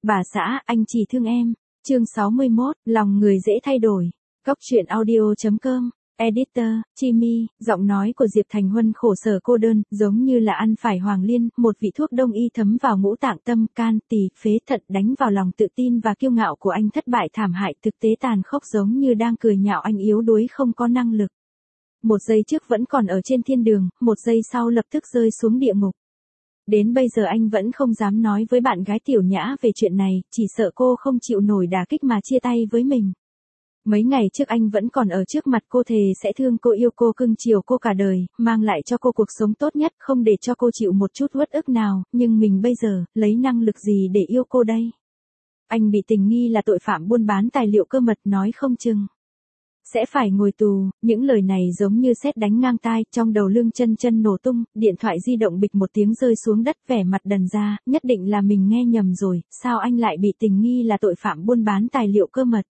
Bà xã, anh chỉ thương em. Chương 61, lòng người dễ thay đổi. Góc truyện audio.com. Editor, Chimi, giọng nói của Diệp Thành Huân khổ sở cô đơn, giống như là ăn phải hoàng liên, một vị thuốc đông y thấm vào ngũ tạng tâm, can, tỳ, phế thận, đánh vào lòng tự tin và kiêu ngạo của anh thất bại thảm hại, thực tế tàn khốc giống như đang cười nhạo anh yếu đuối không có năng lực. Một giây trước vẫn còn ở trên thiên đường, một giây sau lập tức rơi xuống địa ngục. Đến bây giờ anh vẫn không dám nói với bạn gái Tiểu Nhã về chuyện này, chỉ sợ cô không chịu nổi đả kích mà chia tay với mình. Mấy ngày trước anh vẫn còn ở trước mặt cô thề sẽ thương cô, yêu cô, cưng chiều cô cả đời, mang lại cho cô cuộc sống tốt nhất, không để cho cô chịu một chút uất ức nào, nhưng mình bây giờ, lấy năng lực gì để yêu cô đây? Anh bị tình nghi là tội phạm buôn bán tài liệu cơ mật, nói không chừng sẽ phải ngồi tù. Những lời này giống như sét đánh ngang tai, trong đầu Lương Chân Chân nổ tung, điện thoại di động bịch một tiếng rơi xuống đất, vẻ mặt đần ra, nhất định là mình nghe nhầm rồi, sao anh lại bị tình nghi là tội phạm buôn bán tài liệu cơ mật?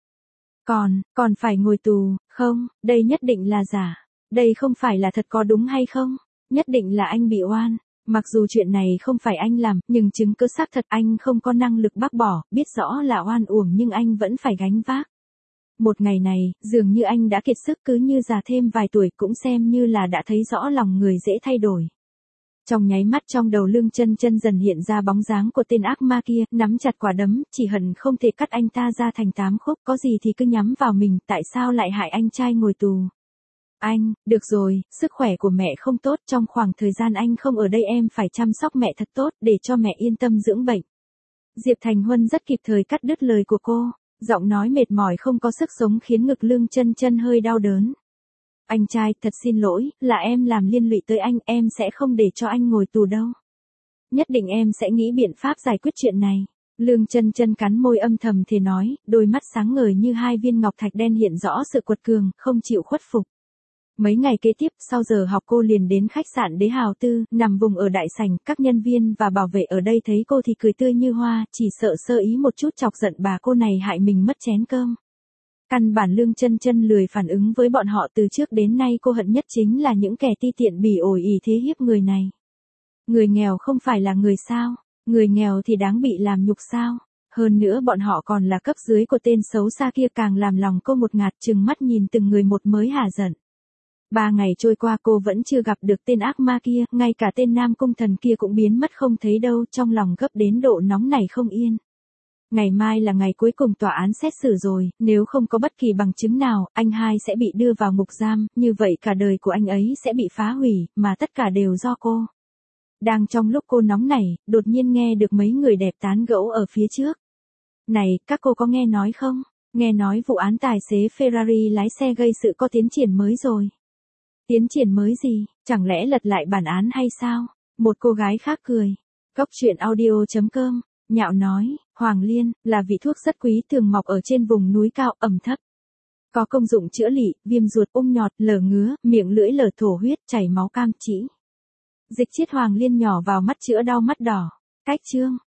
Còn phải ngồi tù, không, đây nhất định là giả. Đây không phải là thật, có đúng hay không? Nhất định là anh bị oan. Mặc dù chuyện này không phải anh làm, nhưng chứng cứ xác thật anh không có năng lực bác bỏ, biết rõ là oan uổng nhưng anh vẫn phải gánh vác. Một ngày này, dường như anh đã kiệt sức, cứ như già thêm vài tuổi, cũng xem như là đã thấy rõ lòng người dễ thay đổi. Trong nháy mắt trong đầu Lương Chân Chân dần hiện ra bóng dáng của tên ác ma kia, nắm chặt quả đấm, chỉ hận không thể cắt anh ta ra thành 8 khúc, có gì thì cứ nhắm vào mình, tại sao lại hại anh trai ngồi tù? Anh, được rồi, sức khỏe của mẹ không tốt, trong khoảng thời gian anh không ở đây em phải chăm sóc mẹ thật tốt, để cho mẹ yên tâm dưỡng bệnh. Diệp Thành Huân rất kịp thời cắt đứt lời của cô, giọng nói mệt mỏi không có sức sống khiến ngực Lương Chân Chân hơi đau đớn. Anh trai, thật xin lỗi, là em làm liên lụy tới anh, em sẽ không để cho anh ngồi tù đâu. Nhất định em sẽ nghĩ biện pháp giải quyết chuyện này. Lương Chân Chân cắn môi âm thầm thì nói, đôi mắt sáng ngời như hai viên ngọc thạch đen hiện rõ sự quật cường, không chịu khuất phục. Mấy ngày kế tiếp, sau giờ học cô liền đến khách sạn Đế Hào Tư, nằm vùng ở đại sảnh, các nhân viên và bảo vệ ở đây thấy cô thì cười tươi như hoa, chỉ sợ sơ ý một chút chọc giận bà cô này hại mình mất chén cơm. Căn bản Lương Chân Chân lười phản ứng với bọn họ, từ trước đến nay cô hận nhất chính là những kẻ ti tiện bỉ ổi ỷ thế hiếp người này. Người nghèo không phải là người sao? Người nghèo thì đáng bị làm nhục sao? Hơn nữa bọn họ còn là cấp dưới của tên xấu xa kia, càng làm lòng cô một ngạt, trừng mắt nhìn từng người một mới hả giận. 3 ngày trôi qua cô vẫn chưa gặp được tên ác ma kia, ngay cả tên Nam Cung Thần kia cũng biến mất không thấy đâu, trong lòng gấp đến độ nóng nảy không yên. Ngày mai là ngày cuối cùng tòa án xét xử rồi, nếu không có bất kỳ bằng chứng nào, anh hai sẽ bị đưa vào ngục giam, như vậy cả đời của anh ấy sẽ bị phá hủy, mà tất cả đều do cô. Đang trong lúc cô nóng nảy, đột nhiên nghe được mấy người đẹp tán gẫu ở phía trước. Này, các cô có nghe nói không? Nghe nói vụ án tài xế Ferrari lái xe gây sự có tiến triển mới rồi. Tiến triển mới gì? Chẳng lẽ lật lại bản án hay sao? Một cô gái khác cười. Góc truyện audio.com. Nhạo nói, Hoàng Liên, là vị thuốc rất quý thường mọc ở trên vùng núi cao, ẩm thấp. Có công dụng chữa lị, viêm ruột, ung nhọt, lở ngứa, miệng lưỡi lở, thổ huyết, chảy máu, cam chỉ. Dịch chiết Hoàng Liên nhỏ vào mắt chữa đau mắt đỏ. Cách chương.